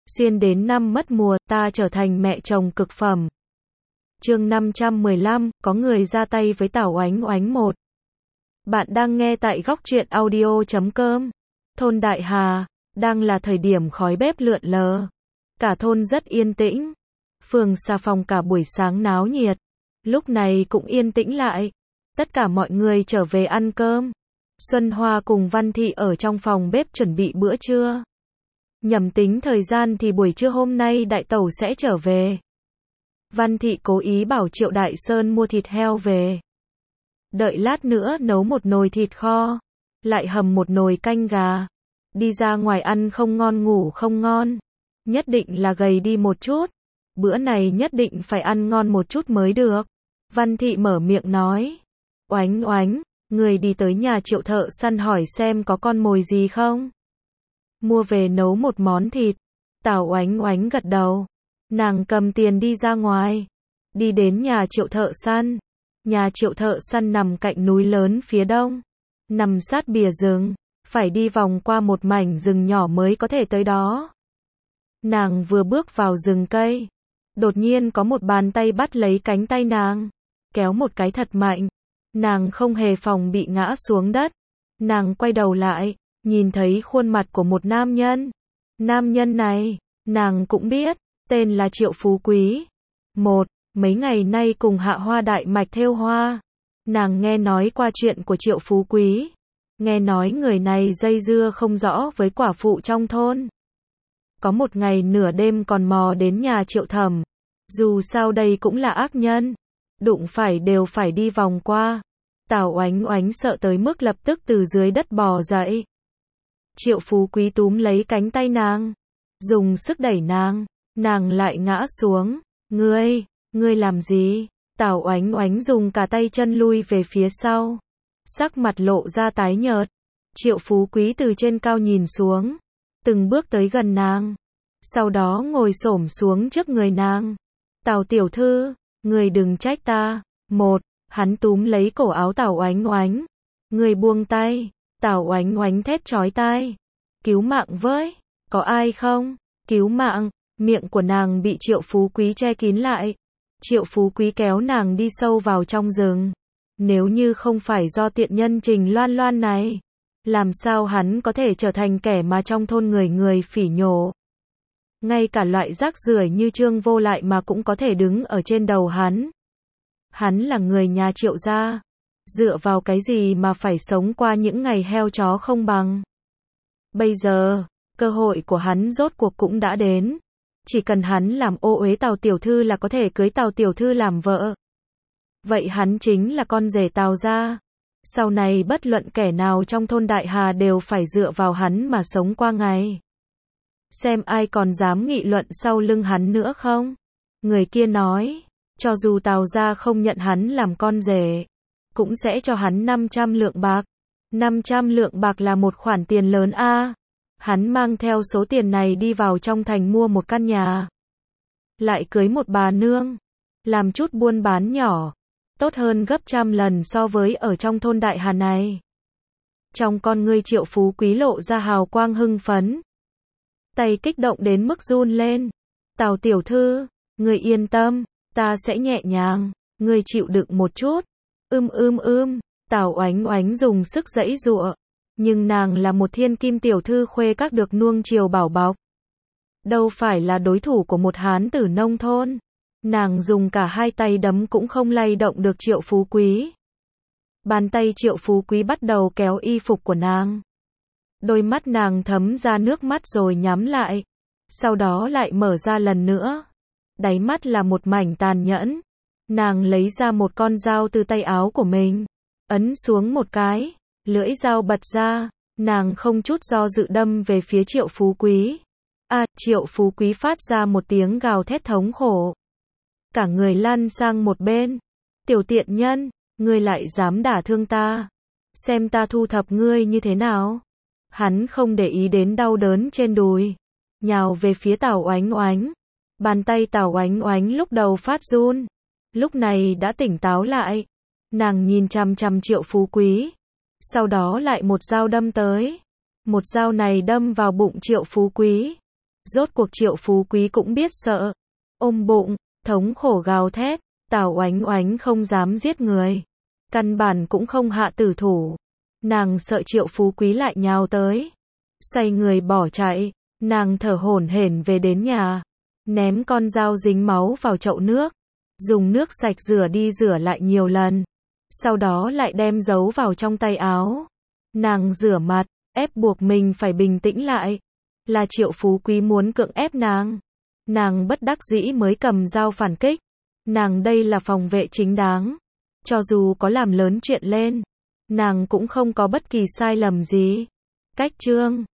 Xuyên đến năm mất mùa, ta trở thành mẹ chồng cực phẩm. Chương 515, có người ra tay với Tào Oánh Oánh 1. Bạn đang nghe tại góc truyện audio.com. Thôn Đại Hà, đang là thời điểm khói bếp lượn lờ. Cả thôn rất yên tĩnh. Phường xà phòng cả buổi sáng náo nhiệt. Lúc này cũng yên tĩnh lại. Tất cả mọi người trở về ăn cơm. Xuân Hoa cùng Văn Thị ở trong phòng bếp chuẩn bị bữa trưa. Nhầm tính thời gian thì buổi trưa hôm nay đại tẩu sẽ trở về. Văn Thị cố ý bảo Triệu Đại Sơn mua thịt heo về. Đợi lát nữa nấu một nồi thịt kho, lại hầm một nồi canh gà. Đi ra ngoài ăn không ngon ngủ không ngon. Nhất định là gầy đi một chút. Bữa này nhất định phải ăn ngon một chút mới được. Văn Thị mở miệng nói. Oánh Oánh, người đi tới nhà Triệu thợ săn hỏi xem có con mồi gì không? Mua về nấu một món thịt. Tào Oánh Oánh gật đầu. Nàng cầm tiền đi ra ngoài. Đi đến nhà Triệu thợ săn. Nhà Triệu thợ săn nằm cạnh núi lớn phía đông. Nằm sát bìa rừng. Phải đi vòng qua một mảnh rừng nhỏ mới có thể tới đó. Nàng vừa bước vào rừng cây. Đột nhiên có một bàn tay bắt lấy cánh tay nàng. Kéo một cái thật mạnh. Nàng không hề phòng bị ngã xuống đất. Nàng quay đầu lại. Nhìn thấy khuôn mặt của một nam nhân. Nam nhân này, nàng cũng biết, tên là Triệu Phú Quý. Mấy ngày nay cùng Hạ Hoa Đại Mạch thêu hoa. Nàng nghe nói qua chuyện của Triệu Phú Quý. Nghe nói người này dây dưa không rõ với quả phụ trong thôn. Có một ngày nửa đêm còn mò đến nhà Triệu Thẩm. Dù sao đây cũng là ác nhân. Đụng phải đều phải đi vòng qua. Tào Oánh Oánh sợ tới mức lập tức từ dưới đất bò dậy. Triệu Phú Quý túm lấy cánh tay nàng. Dùng sức đẩy nàng. Nàng lại ngã xuống. Ngươi làm gì? Tào Oánh Oánh dùng cả tay chân lui về phía sau. Sắc mặt lộ ra tái nhợt. Triệu Phú Quý từ trên cao nhìn xuống. Từng bước tới gần nàng. Sau đó ngồi xổm xuống trước người nàng. Tào tiểu thư, ngươi đừng trách ta. Hắn túm lấy cổ áo Tào Oánh Oánh. Ngươi buông tay. Tào Oánh Oánh thét chói tai. Cứu mạng với, có ai không? Cứu mạng, miệng của nàng bị Triệu Phú Quý che kín lại. Triệu Phú Quý kéo nàng đi sâu vào trong rừng. Nếu như không phải do tiện nhân Trình Loan Loan này, làm sao hắn có thể trở thành kẻ mà trong thôn người phỉ nhổ. Ngay cả loại rác rưởi như Trương Vô Lại mà cũng có thể đứng ở trên đầu hắn. Hắn là người nhà Triệu gia. Dựa vào cái gì mà phải sống qua những ngày heo chó không bằng. Bây giờ, cơ hội của hắn rốt cuộc cũng đã đến. Chỉ cần hắn làm ô uế Tào tiểu thư là có thể cưới Tào tiểu thư làm vợ. Vậy hắn chính là con rể Tào gia. Sau này bất luận kẻ nào trong thôn Đại Hà đều phải dựa vào hắn mà sống qua ngày. Xem ai còn dám nghị luận sau lưng hắn nữa không? Người kia nói, cho dù Tào gia không nhận hắn làm con rể, cũng sẽ cho hắn 500 lượng bạc. 500 lượng bạc là một khoản tiền lớn a. Hắn mang theo số tiền này đi vào trong thành mua một căn nhà. Lại cưới một bà nương. Làm chút buôn bán nhỏ. Tốt hơn gấp trăm lần so với ở trong thôn Đại Hà này. Trong con ngươi Triệu Phú Quý lộ ra hào quang hưng phấn. Tay kích động đến mức run lên. Tào tiểu thư, ngươi yên tâm, ta sẽ nhẹ nhàng. Ngươi chịu đựng một chút. Tào Oánh Oánh dùng sức giãy giụa. Nhưng nàng là một thiên kim tiểu thư khuê các được nuông chiều bảo bọc. Đâu phải là đối thủ của một hán tử nông thôn. Nàng dùng cả hai tay đấm cũng không lay động được Triệu Phú Quý. Bàn tay Triệu Phú Quý bắt đầu kéo y phục của nàng. Đôi mắt nàng thấm ra nước mắt rồi nhắm lại. Sau đó lại mở ra lần nữa. Đáy mắt là một mảnh tàn nhẫn. Nàng lấy ra một con dao từ tay áo của mình. Ấn xuống một cái. Lưỡi dao bật ra. Nàng không chút do dự đâm về phía Triệu Phú Quý. Triệu Phú Quý phát ra một tiếng gào thét thống khổ. Cả người lăn sang một bên. Tiểu tiện nhân, ngươi lại dám đả thương ta. Xem ta thu thập ngươi như thế nào. Hắn không để ý đến đau đớn trên đùi. Nhào về phía Tào Oánh Oánh. Bàn tay Tào Oánh Oánh lúc đầu phát run. Lúc này đã tỉnh táo lại. Nàng nhìn chằm chằm Triệu Phú Quý. Sau đó lại một dao đâm tới. Một dao này đâm vào bụng Triệu Phú Quý. Rốt cuộc Triệu Phú Quý cũng biết sợ. Ôm bụng, thống khổ gào thét, Tào Oánh Oánh không dám giết người. Căn bản cũng không hạ tử thủ. Nàng sợ Triệu Phú Quý lại nhào tới. Xoay người bỏ chạy, nàng thở hổn hển về đến nhà. Ném con dao dính máu vào chậu nước. Dùng nước sạch rửa đi rửa lại nhiều lần. Sau đó lại đem giấu vào trong tay áo. Nàng rửa mặt, ép buộc mình phải bình tĩnh lại. Là Triệu Phú Quý muốn cưỡng ép nàng. Nàng bất đắc dĩ mới cầm dao phản kích. Nàng đây là phòng vệ chính đáng. Cho dù có làm lớn chuyện lên, nàng cũng không có bất kỳ sai lầm gì. Cách chương